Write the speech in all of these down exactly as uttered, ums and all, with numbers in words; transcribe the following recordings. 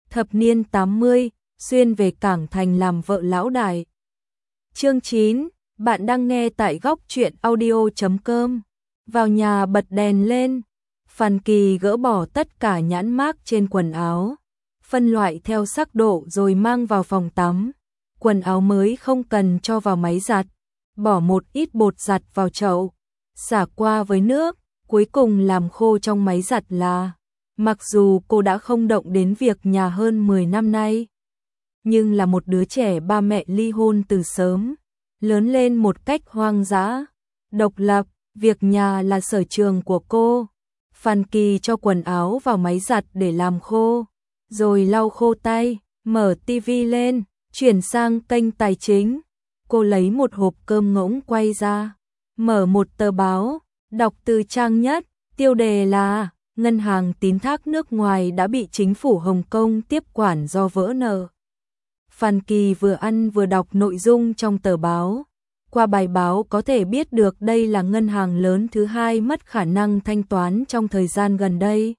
thập niên tám mươi, xuyên về Cảng Thành làm vợ lão đại. Chương chín, bạn đang nghe tại góc truyện audio chấm com. Vào nhà bật đèn lên, Phan Kỳ gỡ bỏ tất cả nhãn mác trên quần áo, phân loại theo sắc độ rồi mang vào phòng tắm. Quần áo mới không cần cho vào máy giặt, bỏ một ít bột giặt vào chậu, xả qua với nước, cuối cùng làm khô trong máy giặt là. Mặc dù cô đã không động đến việc nhà hơn mười năm nay, nhưng là một đứa trẻ ba mẹ ly hôn từ sớm, lớn lên một cách hoang dã, độc lập, việc nhà là sở trường của cô. Phan Kỳ cho quần áo vào máy giặt để làm khô, rồi lau khô tay, mở tivi lên, chuyển sang kênh tài chính. Cô lấy một hộp cơm ngỗng quay ra, mở một tờ báo, đọc từ trang nhất, tiêu đề là ngân hàng tín thác nước ngoài đã bị chính phủ Hồng Kông tiếp quản do vỡ nợ. Phan Kỳ vừa ăn vừa đọc nội dung trong tờ báo. Qua bài báo có thể biết được đây là ngân hàng lớn thứ hai mất khả năng thanh toán trong thời gian gần đây.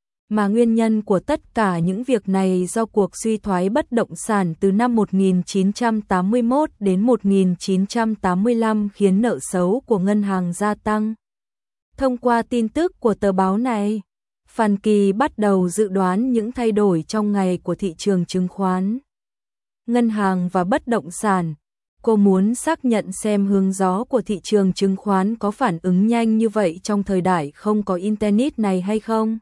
Mà nguyên nhân của tất cả những việc này do cuộc suy thoái bất động sản từ năm một nghìn chín trăm tám mươi mốt đến một nghìn chín trăm tám mươi lăm khiến nợ xấu của ngân hàng gia tăng. Thông qua tin tức của tờ báo này, Phan Kỳ bắt đầu dự đoán những thay đổi trong ngày của thị trường chứng khoán, ngân hàng và bất động sản. Cô muốn xác nhận xem hướng gió của thị trường chứng khoán có phản ứng nhanh như vậy trong thời đại không có Internet này hay không.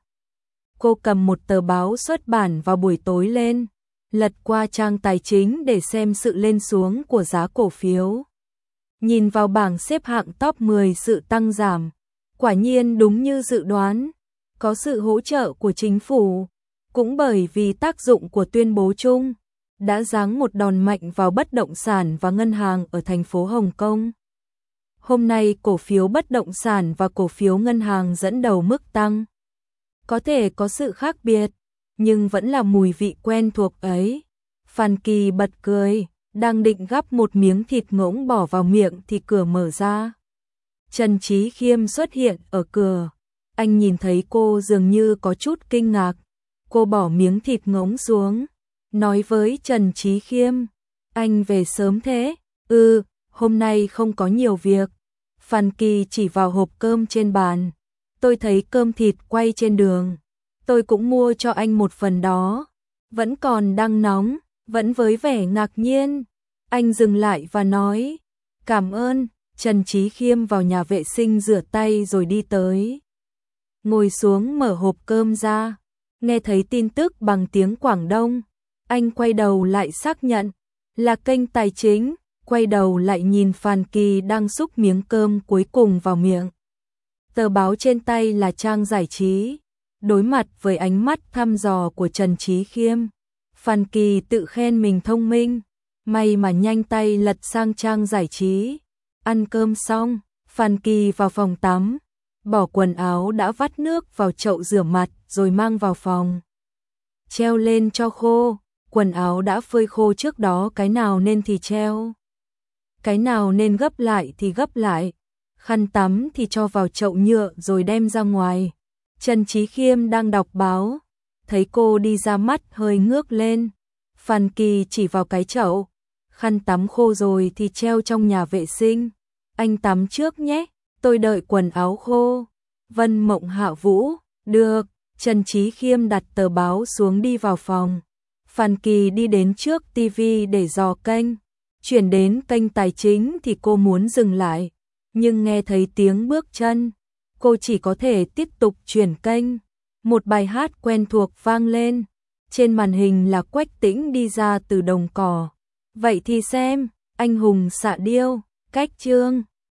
Cô cầm một tờ báo xuất bản vào buổi tối lên, lật qua trang tài chính để xem sự lên xuống của giá cổ phiếu. Nhìn vào bảng xếp hạng top mười sự tăng giảm, quả nhiên đúng như dự đoán, có sự hỗ trợ của chính phủ, cũng bởi vì tác dụng của tuyên bố chung, đã giáng một đòn mạnh vào bất động sản và ngân hàng ở thành phố Hồng Kông. Hôm nay cổ phiếu bất động sản và cổ phiếu ngân hàng dẫn đầu mức tăng. Có thể có sự khác biệt, nhưng vẫn là mùi vị quen thuộc ấy. Phan Kỳ bật cười, đang định gắp một miếng thịt ngỗng bỏ vào miệng thì cửa mở ra. Trần Chí Khiêm xuất hiện ở cửa. Anh nhìn thấy cô dường như có chút kinh ngạc. Cô bỏ miếng thịt ngỗng xuống, nói với Trần Chí Khiêm, anh về sớm thế? Ừ, hôm nay không có nhiều việc. Phan Kỳ chỉ vào hộp cơm trên bàn. Tôi thấy cơm thịt quay trên đường, tôi cũng mua cho anh một phần đó. Vẫn còn đang nóng, vẫn với vẻ ngạc nhiên. Anh dừng lại và nói, cảm ơn. Trần Chí Khiêm vào nhà vệ sinh rửa tay rồi đi tới. Ngồi xuống mở hộp cơm ra, nghe thấy tin tức bằng tiếng Quảng Đông. Anh quay đầu lại xác nhận, là kênh tài chính, quay đầu lại nhìn Phan Kỳ đang xúc miếng cơm cuối cùng vào miệng. Tờ báo trên tay là trang giải trí. Đối mặt với ánh mắt thăm dò của Trần Chí Khiêm, Phan Kỳ tự khen mình thông minh, may mà nhanh tay lật sang trang giải trí. Ăn cơm xong, Phan Kỳ vào phòng tắm, bỏ quần áo đã vắt nước vào chậu rửa mặt rồi mang vào phòng. Treo lên cho khô, quần áo đã phơi khô trước đó, cái nào nên thì treo, cái nào nên gấp lại thì gấp lại. Khăn tắm thì cho vào chậu nhựa rồi đem ra ngoài. Trần Chí Khiêm đang đọc báo, thấy cô đi ra mắt hơi ngước lên. Phan Kỳ chỉ vào cái chậu, khăn tắm khô rồi thì treo trong nhà vệ sinh. Anh tắm trước nhé, tôi đợi quần áo khô. Vân Mộng Hạ Vũ, được. Trần Chí Khiêm đặt tờ báo xuống đi vào phòng. Phan Kỳ đi đến trước tivi để dò kênh. Chuyển đến kênh tài chính thì cô muốn dừng lại, nhưng nghe thấy tiếng bước chân, cô chỉ có thể tiếp tục chuyển kênh. Một bài hát quen thuộc vang lên, trên màn hình là Quách Tĩnh đi ra từ đồng cỏ. Vậy thì xem, anh hùng xạ điêu, cách chương.